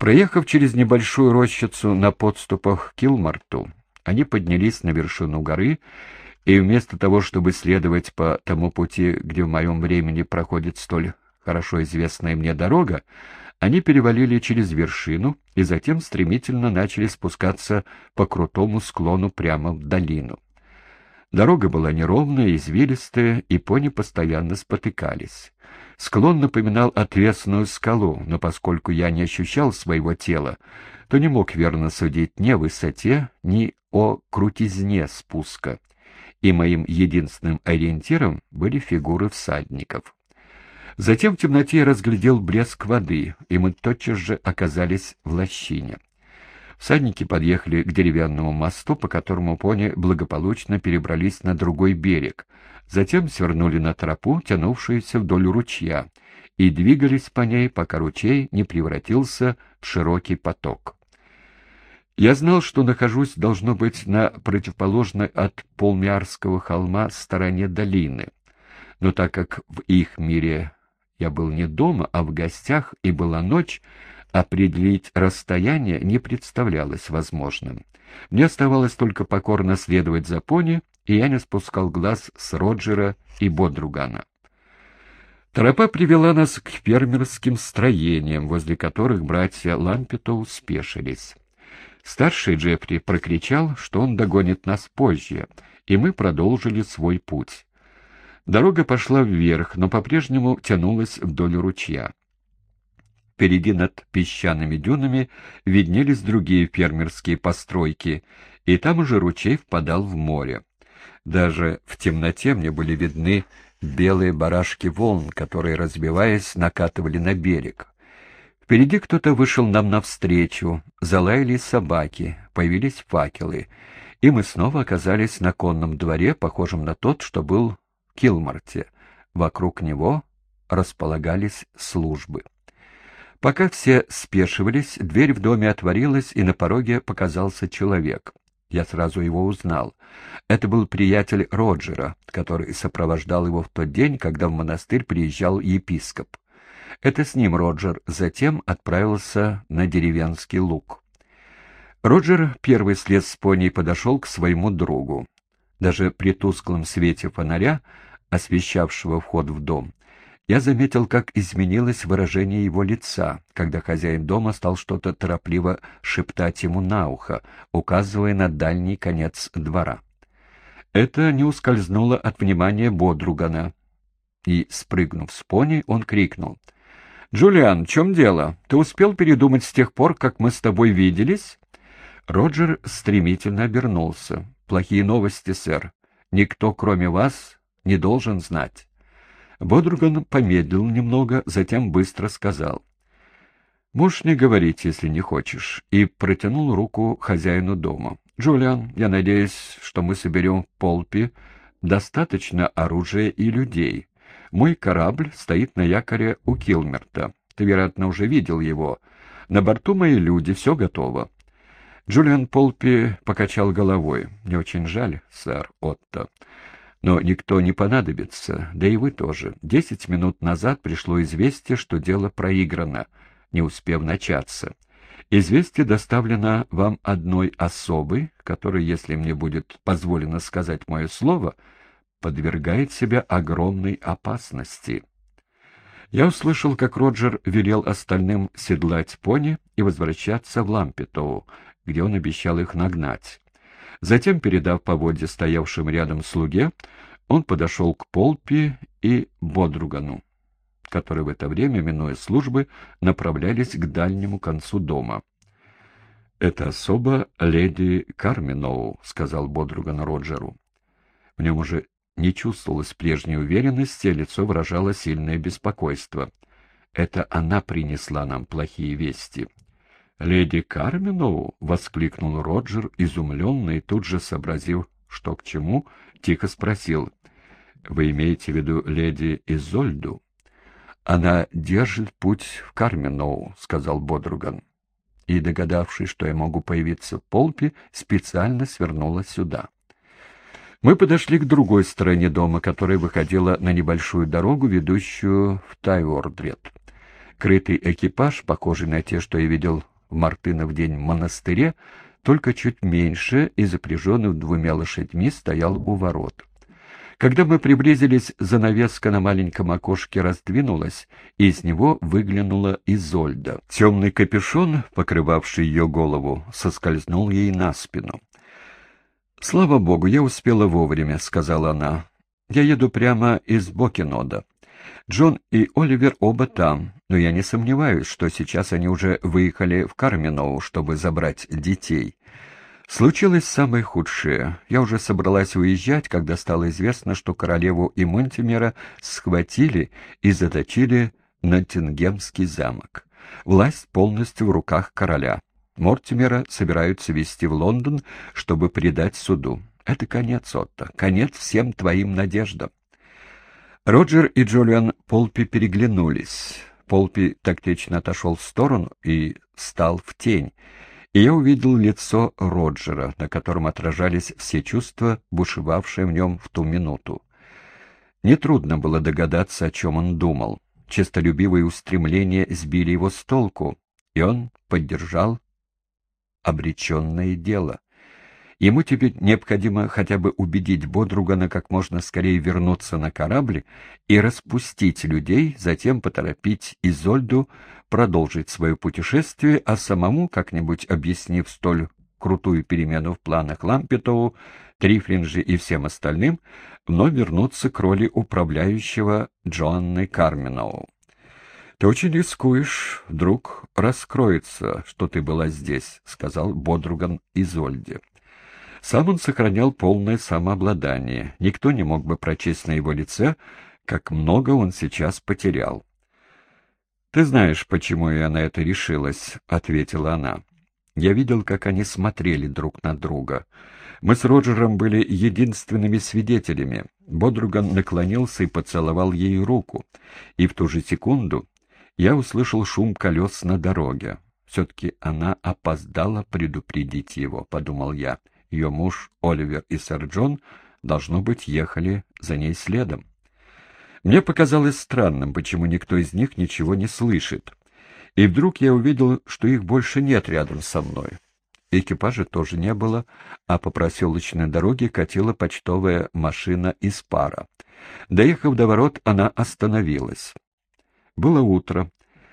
Проехав через небольшую рощицу на подступах к Килмарту, они поднялись на вершину горы, и вместо того, чтобы следовать по тому пути, где в моем времени проходит столь хорошо известная мне дорога, они перевалили через вершину и затем стремительно начали спускаться по крутому склону прямо в долину. Дорога была неровная, извилистая, и пони постоянно спотыкались. Склон напоминал отвесную скалу, но поскольку я не ощущал своего тела, то не мог верно судить ни о высоте, ни о крутизне спуска, и моим единственным ориентиром были фигуры всадников. Затем в темноте я разглядел блеск воды, и мы тотчас же оказались в лощине. Всадники подъехали к деревянному мосту, по которому пони благополучно перебрались на другой берег, затем свернули на тропу, тянувшуюся вдоль ручья, и двигались по ней, пока ручей не превратился в широкий поток. Я знал, что нахожусь, должно быть, на противоположной от Полмиарского холма стороне долины, но так как в их мире я был не дома, а в гостях, и была ночь, определить расстояние не представлялось возможным. Мне оставалось только покорно следовать за пони, и я не спускал глаз с Роджера и Бодругана. Тропа привела нас к фермерским строениям, возле которых братья Лампетоу спешились. Старший Джеффри прокричал, что он догонит нас позже, и мы продолжили свой путь. Дорога пошла вверх, но по-прежнему тянулась вдоль ручья. Впереди над песчаными дюнами виднелись другие фермерские постройки, и там уже ручей впадал в море. Даже в темноте мне были видны белые барашки волн, которые, разбиваясь, накатывали на берег. Впереди кто-то вышел нам навстречу, залаяли собаки, появились факелы, и мы снова оказались на конном дворе, похожем на тот, что был в Килмарте. Вокруг него располагались службы. Пока все спешивались, дверь в доме отворилась, и на пороге показался человек. Я сразу его узнал. Это был приятель Роджера, который сопровождал его в тот день, когда в монастырь приезжал епископ. Это с ним Роджер затем отправился на деревенский луг. Роджер первый слез с пони и подошел к своему другу. Даже при тусклом свете фонаря, освещавшего вход в дом, я заметил, как изменилось выражение его лица, когда хозяин дома стал что-то торопливо шептать ему на ухо, указывая на дальний конец двора. Это не ускользнуло от внимания Бодругана, и, спрыгнув с пони, он крикнул: «Джулиан, в чем дело? Ты успел передумать с тех пор, как мы с тобой виделись?» Роджер стремительно обернулся. «Плохие новости, сэр. Никто, кроме вас, не должен знать». Бодруган помедлил немного, затем быстро сказал: «Можешь не говорить, если не хочешь», и протянул руку хозяину дома. «Джулиан, я надеюсь, что мы соберем в Полпи достаточно оружия и людей. Мой корабль стоит на якоре у Килмерта. Ты, вероятно, уже видел его. На борту мои люди, все готово». Джулиан Полпи покачал головой. «Мне очень жаль, сэр Отто. Но никто не понадобится, да и вы тоже. 10 минут назад пришло известие, что дело проиграно, не успев начаться. Известие доставлено вам одной особой, которая, если мне будет позволено сказать мое слово, подвергает себя огромной опасности». Я услышал, как Роджер велел остальным седлать пони и возвращаться в Лампетоу, где он обещал их нагнать. Затем, передав поводья стоявшим рядом слуге, он подошел к Полпи и Бодругану, которые в это время, минуя службы, направлялись к дальнему концу дома. «Это особо леди Карминоу», — сказал Бодруган Роджеру. В нем уже не чувствовалась прежней уверенности, а лицо выражало сильное беспокойство. «Это она принесла нам плохие вести». «Леди Карминоу?» — воскликнул Роджер, изумленный, и тут же, сообразив, что к чему, тихо спросил: «Вы имеете в виду леди Изольду?» «Она держит путь в Карминоу», — сказал Бодруган. И, догадавшись, что я могу появиться в Полпи, специально свернула сюда. Мы подошли к другой стороне дома, которая выходила на небольшую дорогу, ведущую в Тайвордред. Крытый экипаж, похожий на те, что я видел в Мартынов день в монастыре, только чуть меньше и запряженный 2 лошадьми стоял у ворот. Когда мы приблизились, занавеска на маленьком окошке раздвинулась, и из него выглянула Изольда. Темный капюшон, покрывавший ее голову, соскользнул ей на спину. «Слава богу, я успела вовремя», — сказала она. «Я еду прямо из Бокенода. Джон и Оливер оба там, но я не сомневаюсь, что сейчас они уже выехали в Карминоу, чтобы забрать детей. Случилось самое худшее. Я уже собралась уезжать, когда стало известно, что королеву и Монтимера схватили и заточили в Ноттингемский замок. Власть полностью в руках короля. Мортимера собираются везти в Лондон, чтобы предать суду. Это конец, Отто, конец всем твоим надеждам». Роджер и Джулиан Полпи переглянулись. Полпи тактично отошел в сторону и стал в тень, и я увидел лицо Роджера, на котором отражались все чувства, бушевавшие в нем в ту минуту. Нетрудно было догадаться, о чем он думал. Честолюбивые устремления сбили его с толку, и он поддержал обреченное дело. Ему теперь необходимо хотя бы убедить Бодругана как можно скорее вернуться на корабль и распустить людей, затем поторопить Изольду продолжить свое путешествие, а самому, как-нибудь объяснив столь крутую перемену в планах Лампетову, Трифринджи и всем остальным, вновь вернуться к роли управляющего Джоанной Карминоу. «Ты очень рискуешь, вдруг раскроется, что ты была здесь», — сказал Бодруган Изольде. Сам он сохранял полное самообладание. Никто не мог бы прочесть на его лице, как много он сейчас потерял. «Ты знаешь, почему я на это решилась», — ответила она. «Я видел, как они смотрели друг на друга. Мы с Роджером были единственными свидетелями». Бодруган наклонился и поцеловал ей руку. И в ту же секунду я услышал шум колес на дороге. «Все-таки она опоздала предупредить его», — подумал я. Ее муж Оливер и сэр Джон, должно быть, ехали за ней следом. Мне показалось странным, почему никто из них ничего не слышит. И вдруг я увидел, что их больше нет рядом со мной. Экипажа тоже не было, а по проселочной дороге катила почтовая машина из пара. Доехав до ворот, она остановилась. Было утро.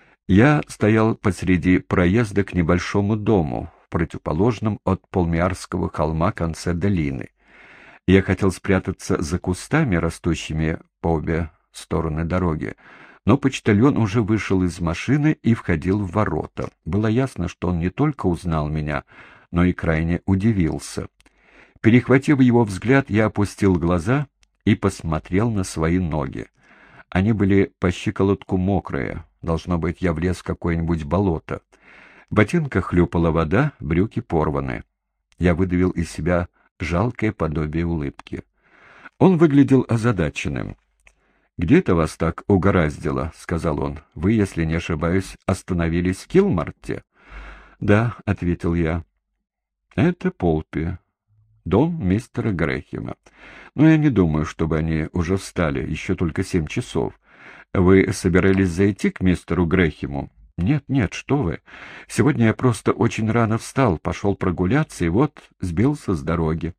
Я стоял посреди проезда к небольшому дому, в противоположном от Полмиарского холма конце долины. Я хотел спрятаться за кустами, растущими по обе стороны дороги, но почтальон уже вышел из машины и входил в ворота. Было ясно, что он не только узнал меня, но и крайне удивился. Перехватив его взгляд, я опустил глаза и посмотрел на свои ноги. Они были по щиколотку мокрые, должно быть, я влез в какое-нибудь болото. В ботинках хлюпала вода, брюки порваны. Я выдавил из себя жалкое подобие улыбки. Он выглядел озадаченным. «Где это вас так угораздило?» — сказал он. «Вы, если не ошибаюсь, остановились в Килмарте?» «Да», — ответил я. «Это Полпи, дом мистера Грэхема. Но я не думаю, чтобы они уже встали, еще только 7 часов. Вы собирались зайти к мистеру Грэхему?» «Нет, нет, что вы. Сегодня я просто очень рано встал, пошел прогуляться и вот сбился с дороги».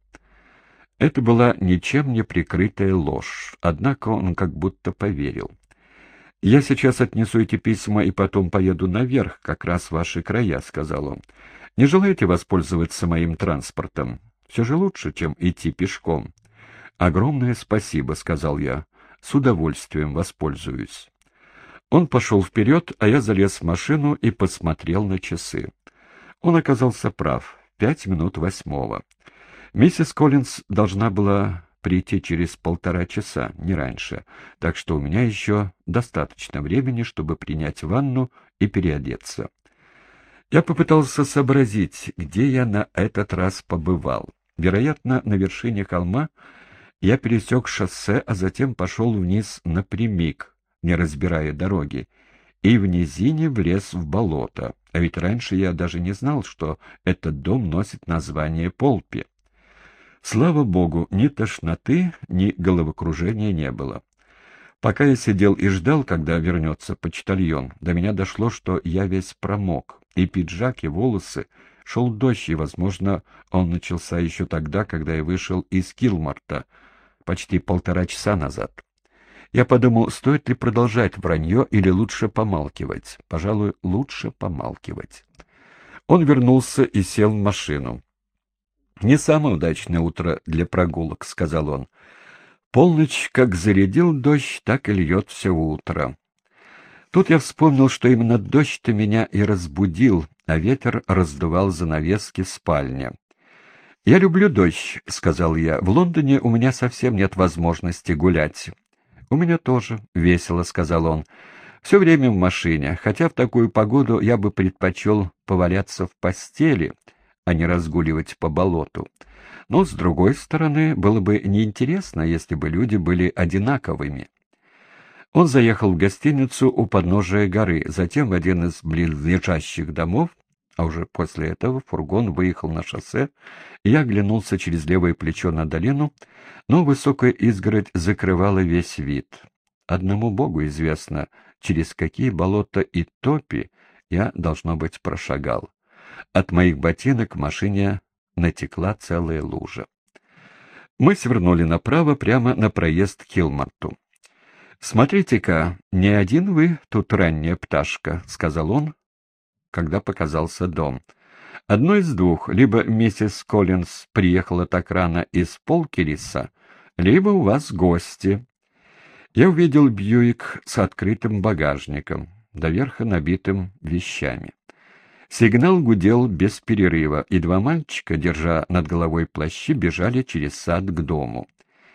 Это была ничем не прикрытая ложь, однако он как будто поверил. «Я сейчас отнесу эти письма и потом поеду наверх, как раз в ваши края», — сказал он. «Не желаете воспользоваться моим транспортом? Все же лучше, чем идти пешком». «Огромное спасибо», — сказал я. «С удовольствием воспользуюсь». Он пошел вперед, а я залез в машину и посмотрел на часы. Он оказался прав. 8:05. Миссис Коллинз должна была прийти через 1,5 часа, не раньше, так что у меня еще достаточно времени, чтобы принять ванну и переодеться. Я попытался сообразить, где я на этот раз побывал. Вероятно, на вершине холма я пересек шоссе, а затем пошел вниз напрямик, не разбирая дороги, и в низине влез в болото, а ведь раньше я даже не знал, что этот дом носит название Полпи. Слава богу, ни тошноты, ни головокружения не было. Пока я сидел и ждал, когда вернется почтальон, до меня дошло, что я весь промок, и пиджак, и волосы. Шел дождь, и, возможно, он начался еще тогда, когда я вышел из Килмарта, почти 1,5 часа назад. Я подумал, стоит ли продолжать вранье или лучше помалкивать. Пожалуй, лучше помалкивать. Он вернулся и сел в машину. «Не самое удачное утро для прогулок», — сказал он. «Полночь как зарядил дождь, так и льет все утро». Тут я вспомнил, что именно дождь-то меня и разбудил, а ветер раздувал занавески в спальне. «Я люблю дождь», — сказал я. «В Лондоне у меня совсем нет возможности гулять». «У меня тоже», — весело сказал он. «Все время в машине, хотя в такую погоду я бы предпочел поваляться в постели, а не разгуливать по болоту. Но, с другой стороны, было бы неинтересно, если бы люди были одинаковыми». Он заехал в гостиницу у подножия горы, затем в один из близлежащих домов, а уже после этого фургон выехал на шоссе, и я оглянулся через левое плечо на долину, но высокая изгородь закрывала весь вид. Одному Богу известно, через какие болота и топи я, должно быть, прошагал. От моих ботинок к машине натекла целая лужа. Мы свернули направо, прямо на проезд к Килмарту. «Смотрите-ка, не один вы тут ранняя пташка», — сказал он, когда показался дом. «Одно из двух: либо миссис Коллинз приехала так рано из Полкериса, либо у вас гости». Я увидел Бьюик с открытым багажником, доверха набитым вещами. Сигнал гудел без перерыва, и два мальчика, держа над головой плащи, бежали через сад к дому.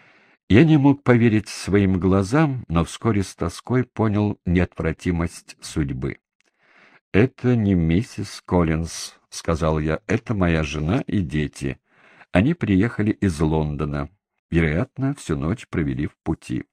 Я не мог поверить своим глазам, но вскоре с тоской понял неотвратимость судьбы. «Это не миссис Коллинз», — сказал я, — «это моя жена и дети. Они приехали из Лондона. Вероятно, всю ночь провели в пути».